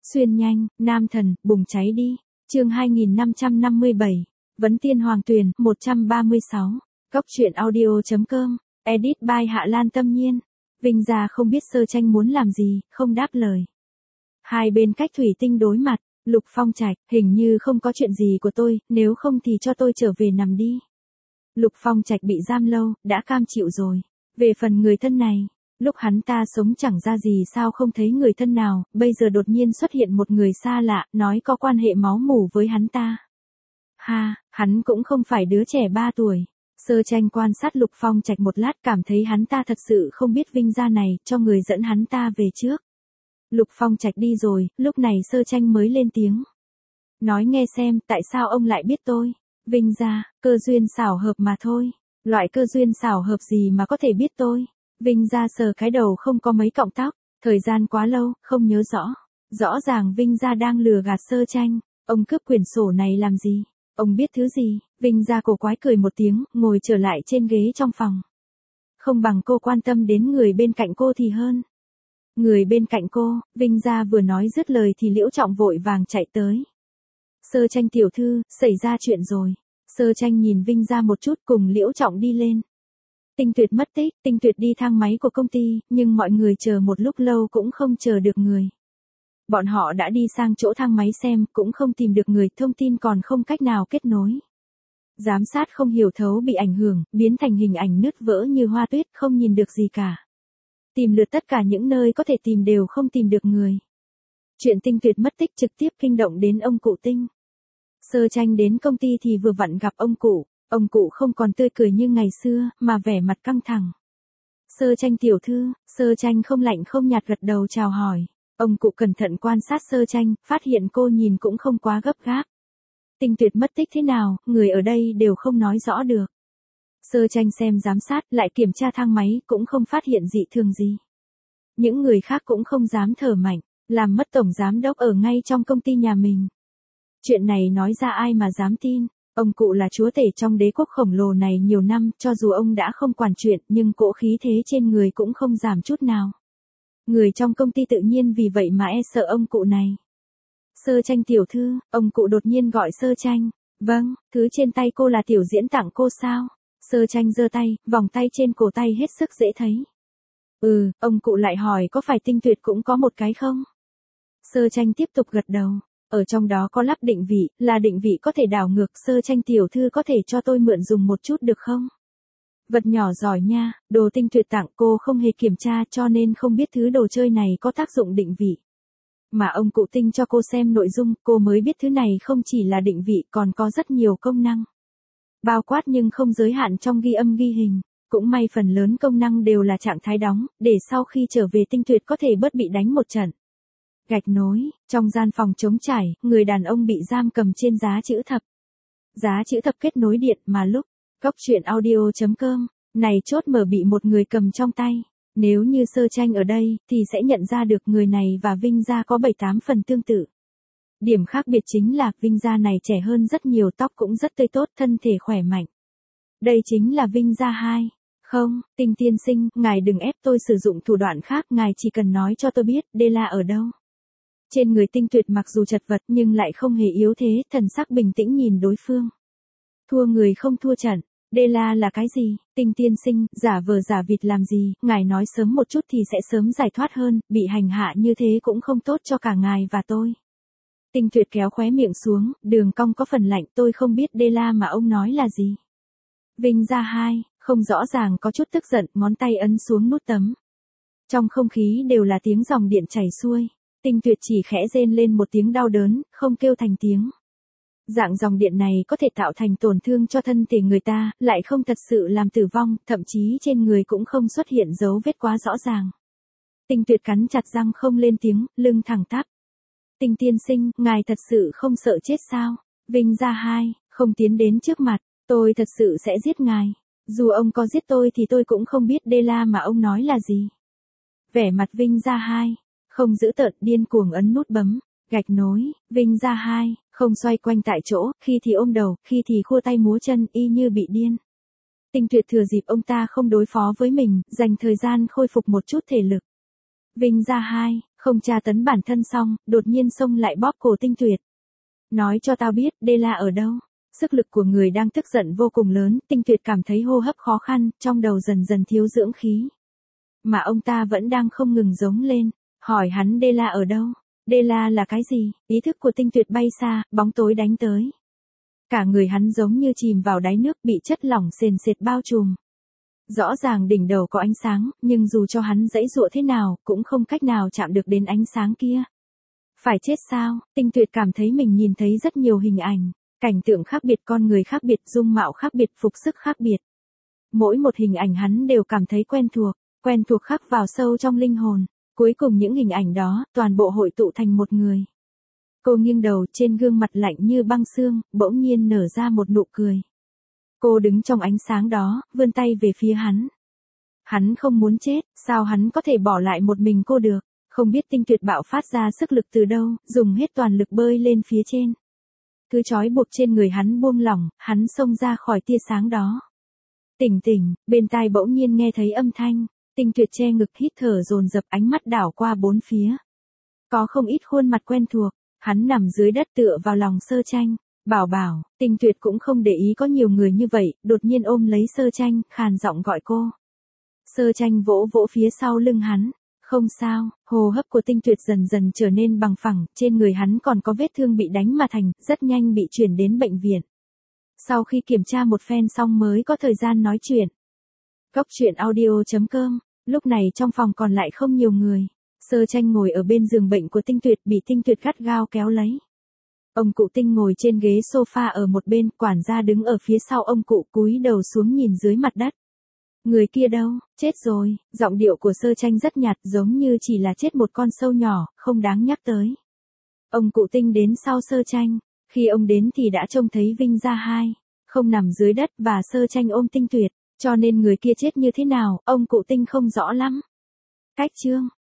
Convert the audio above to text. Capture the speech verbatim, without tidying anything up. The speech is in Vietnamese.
Xuyên nhanh, nam thần, bùng cháy đi. Chương hai nghìn năm trăm năm mươi bảy. Vấn Tiên Hoàng Tuyền, một trăm ba mươi sáu. Cóc truyện audio chấm com. Edit by Hạ Lan Tâm Nhiên. Vinh gia không biết Sơ Tranh muốn làm gì, không đáp lời. Hai bên cách thủy tinh đối mặt. Lục Phong Trạch, hình như không có chuyện gì của tôi, nếu không thì cho tôi trở về nằm đi. Lục Phong Trạch bị giam lâu, đã cam chịu rồi. Về phần người thân này, lúc hắn ta sống chẳng ra gì sao không thấy người thân nào, bây giờ đột nhiên xuất hiện một người xa lạ, nói có quan hệ máu mủ với hắn ta. Ha, hắn cũng không phải đứa trẻ ba tuổi. Sơ Tranh quan sát Lục Phong Trạch một lát, cảm thấy hắn ta thật sự không biết Vinh gia này, cho người dẫn hắn ta về trước. Lục Phong Trạch đi rồi, lúc này Sơ Tranh mới lên tiếng. Nói nghe xem, tại sao ông lại biết tôi? Vinh gia, cơ duyên xảo hợp mà thôi. Loại cơ duyên xảo hợp gì mà có thể biết tôi? Vinh gia sờ cái đầu không có mấy cọng tóc, thời gian quá lâu, không nhớ rõ. Rõ ràng Vinh gia đang lừa gạt Sơ Tranh, ông cướp quyển sổ này làm gì? Ông biết thứ gì? Vinh gia cổ quái cười một tiếng, ngồi trở lại trên ghế trong phòng. Không bằng cô quan tâm đến người bên cạnh cô thì hơn. Người bên cạnh cô, Vinh gia vừa nói dứt lời thì Liễu Trọng vội vàng chạy tới. Sơ Tranh tiểu thư, xảy ra chuyện rồi. Sơ Tranh nhìn Vinh gia một chút cùng Liễu Trọng đi lên. Tinh Tuyệt mất tích, Tinh Tuyệt đi thang máy của công ty, nhưng mọi người chờ một lúc lâu cũng không chờ được người. Bọn họ đã đi sang chỗ thang máy xem, cũng không tìm được người, thông tin còn không cách nào kết nối. Giám sát không hiểu thấu bị ảnh hưởng, biến thành hình ảnh nứt vỡ như hoa tuyết, không nhìn được gì cả. Tìm lượt tất cả những nơi có thể tìm đều không tìm được người. Chuyện Tinh Tuyệt mất tích trực tiếp kinh động đến ông cụ Tinh. Sơ Tranh đến công ty thì vừa vặn gặp ông cụ, ông cụ không còn tươi cười như ngày xưa, mà vẻ mặt căng thẳng. Sơ Tranh tiểu thư, Sơ Tranh không lạnh không nhạt gật đầu chào hỏi. Ông cụ cẩn thận quan sát Sơ Tranh, phát hiện cô nhìn cũng không quá gấp gáp. Tinh Tuyệt mất tích thế nào, người ở đây đều không nói rõ được. Sơ Tranh xem giám sát, lại kiểm tra thang máy, cũng không phát hiện dị thường gì. Những người khác cũng không dám thở mạnh, làm mất tổng giám đốc ở ngay trong công ty nhà mình. Chuyện này nói ra ai mà dám tin, ông cụ là chúa tể trong đế quốc khổng lồ này nhiều năm, cho dù ông đã không quản chuyện, nhưng cỗ khí thế trên người cũng không giảm chút nào. Người trong công ty tự nhiên vì vậy mà e sợ ông cụ này. Sơ Tranh tiểu thư, ông cụ đột nhiên gọi Sơ Tranh. Vâng, thứ trên tay cô là tiểu diễn tặng cô sao? Sơ Tranh giơ tay, vòng tay trên cổ tay hết sức dễ thấy. Ừ, ông cụ lại hỏi có phải Tinh Tuyệt cũng có một cái không? Sơ Tranh tiếp tục gật đầu. Ở trong đó có lắp định vị, là định vị có thể đảo ngược. Sơ Tranh tiểu thư có thể cho tôi mượn dùng một chút được không? Vật nhỏ giỏi nha, đồ Tinh Tuyệt tặng cô không hề kiểm tra cho nên không biết thứ đồ chơi này có tác dụng định vị. Mà ông cụ Tinh cho cô xem nội dung, cô mới biết thứ này không chỉ là định vị còn có rất nhiều công năng. Bao quát nhưng không giới hạn trong ghi âm ghi hình, cũng may phần lớn công năng đều là trạng thái đóng, để sau khi trở về Tinh Tuyệt có thể bớt bị đánh một trận. Gạch nối, trong gian phòng trống trải, người đàn ông bị giam cầm trên giá chữ thập. Giá chữ thập kết nối điện mà lúc, cóc truyện audio chấm com, này chốt mở bị một người cầm trong tay. Nếu như Sơ Tranh ở đây, thì sẽ nhận ra được người này và Vinh gia có bảy tám phần tương tự. Điểm khác biệt chính là, Vinh gia này trẻ hơn rất nhiều, tóc cũng rất tươi tốt, thân thể khỏe mạnh. Đây chính là Vinh gia hai. Không, Tinh tiên sinh, ngài đừng ép tôi sử dụng thủ đoạn khác, ngài chỉ cần nói cho tôi biết, Dela ở đâu. Trên người Tinh Tuyệt mặc dù chật vật nhưng lại không hề yếu thế, thần sắc bình tĩnh nhìn đối phương. Thua người không thua trận. Dela là cái gì? Tinh tiên sinh, giả vờ giả vịt làm gì? Ngài nói sớm một chút thì sẽ sớm giải thoát hơn, bị hành hạ như thế cũng không tốt cho cả ngài và tôi. Tinh Tuyệt kéo khóe miệng xuống, đường cong có phần lạnh, tôi không biết Dela mà ông nói là gì. Vinh gia hai, không rõ ràng có chút tức giận, ngón tay ấn xuống nút tấm. Trong không khí đều là tiếng dòng điện chảy xuôi. Tinh Tuyệt chỉ khẽ rên lên một tiếng đau đớn, không kêu thành tiếng. Dạng dòng điện này có thể tạo thành tổn thương cho thân thể người ta, lại không thật sự làm tử vong, thậm chí trên người cũng không xuất hiện dấu vết quá rõ ràng. Tinh Tuyệt cắn chặt răng không lên tiếng, lưng thẳng tắp. Tinh tiên sinh, ngài thật sự không sợ chết sao? Vinh gia hai, không tiến đến trước mặt, tôi thật sự sẽ giết ngài. Dù ông có giết tôi thì tôi cũng không biết Dela mà ông nói là gì. Vẻ mặt Vinh gia hai, không giữ tợn, điên cuồng ấn nút bấm. Gạch nối, Vinh gia hai, không xoay quanh tại chỗ, khi thì ôm đầu, khi thì khua tay múa chân, y như bị điên. Tinh Tuyệt thừa dịp ông ta không đối phó với mình, dành thời gian khôi phục một chút thể lực. Vinh gia hai, Không tra tấn bản thân xong, đột nhiên xông lại bóp cổ Tinh Tuyệt. Nói cho tao biết, Đê-la ở đâu? Sức lực của người đang tức giận vô cùng lớn, Tinh Tuyệt cảm thấy hô hấp khó khăn, trong đầu dần dần thiếu dưỡng khí. Mà ông ta vẫn đang không ngừng giống lên, hỏi hắn Đê-la ở đâu? Đê-la là cái gì? Ý thức của Tinh Tuyệt bay xa, bóng tối đánh tới. Cả người hắn giống như chìm vào đáy nước, bị chất lỏng sền sệt bao trùm. Rõ ràng đỉnh đầu có ánh sáng, nhưng dù cho hắn giãy giụa thế nào, cũng không cách nào chạm được đến ánh sáng kia. Phải chết sao? Tinh Tuyệt cảm thấy mình nhìn thấy rất nhiều hình ảnh, cảnh tượng khác biệt, con người khác biệt, dung mạo khác biệt, phục sức khác biệt. Mỗi một hình ảnh hắn đều cảm thấy quen thuộc, quen thuộc khắc vào sâu trong linh hồn. Cuối cùng những hình ảnh đó, toàn bộ hội tụ thành một người. Cô nghiêng đầu, trên gương mặt lạnh như băng xương, bỗng nhiên nở ra một nụ cười. Cô đứng trong ánh sáng đó, vươn tay về phía hắn. Hắn không muốn chết, sao hắn có thể bỏ lại một mình cô được? Không biết Tinh Tuyệt bạo phát ra sức lực từ đâu, dùng hết toàn lực bơi lên phía trên. Thứ trói buộc trên người hắn buông lỏng, hắn xông ra khỏi tia sáng đó. Tỉnh tỉnh, bên tai bỗng nhiên nghe thấy âm thanh. Tinh Tuyệt che ngực hít thở dồn dập, ánh mắt đảo qua bốn phía. Có không ít khuôn mặt quen thuộc, hắn nằm dưới đất tựa vào lòng Sơ Tranh. Bảo bảo, Tinh Tuyệt cũng không để ý có nhiều người như vậy, đột nhiên ôm lấy Sơ Tranh, khàn giọng gọi cô. Sơ Tranh vỗ vỗ phía sau lưng hắn. Không sao, hô hấp của Tinh Tuyệt dần dần trở nên bằng phẳng, trên người hắn còn có vết thương bị đánh mà thành, rất nhanh bị chuyển đến bệnh viện. Sau khi kiểm tra một phen xong mới có thời gian nói chuyện. Góc truyện audio chấm com, lúc này trong phòng còn lại không nhiều người. Sơ Tranh ngồi ở bên giường bệnh của Tinh Tuyệt, bị Tinh Tuyệt gắt gao kéo lấy. Ông cụ Tinh ngồi trên ghế sofa ở một bên, quản gia đứng ở phía sau ông cụ, cúi đầu xuống nhìn dưới mặt đất. Người kia đâu? Chết rồi. Giọng điệu của Sơ Tranh rất nhạt, giống như chỉ là chết một con sâu nhỏ, không đáng nhắc tới. Ông cụ Tinh đến sau Sơ Tranh. Khi ông đến thì đã trông thấy Vinh Gia Hai, không nằm dưới đất và Sơ Tranh ôm Tinh Tuyệt, cho nên người kia chết như thế nào, ông cụ Tinh không rõ lắm. Cách chương